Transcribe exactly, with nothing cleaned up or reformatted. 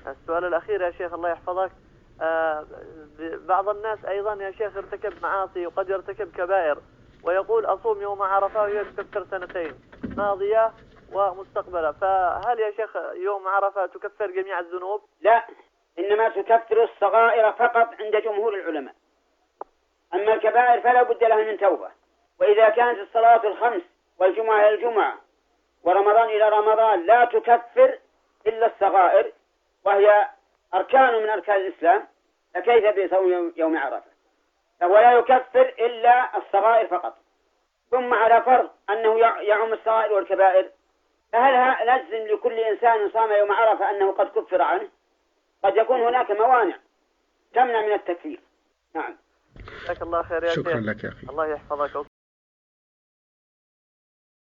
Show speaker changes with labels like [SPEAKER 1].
[SPEAKER 1] السؤال الأخير يا شيخ الله يحفظك، آه بعض الناس أيضا يا شيخ ارتكب معاصي وقد يرتكب كبائر ويقول أصوم يوم عرفة وهي تكفر سنتين ماضية ومستقبلة، فهل يا شيخ يوم عرفة تكفر جميع الذنوب؟
[SPEAKER 2] لا، إنما تكفر الصغائر فقط عند جمهور العلماء، أما الكبائر فلا بد لها من توبة. وإذا كانت الصلاة الخمس والجمعة إلى الجمعة ورمضان إلى رمضان لا تكفر إلا الصغائر وهي أركان من أركان الإسلام، فكيف بصوم يوم عرفة؟ فهو لا يكفر إلا الصغائر فقط. ثم على فرض أنه يعم الصغائر والكبائر، فهل لازم لكل إنسان صام يوم عرفة أنه قد كفر عنه؟ قد يكون هناك موانع تمنع من التكفير. نعم.
[SPEAKER 1] جزاك الله خير يا شيخ.
[SPEAKER 3] شكرا لك يا أخي.
[SPEAKER 1] الله يحفظك.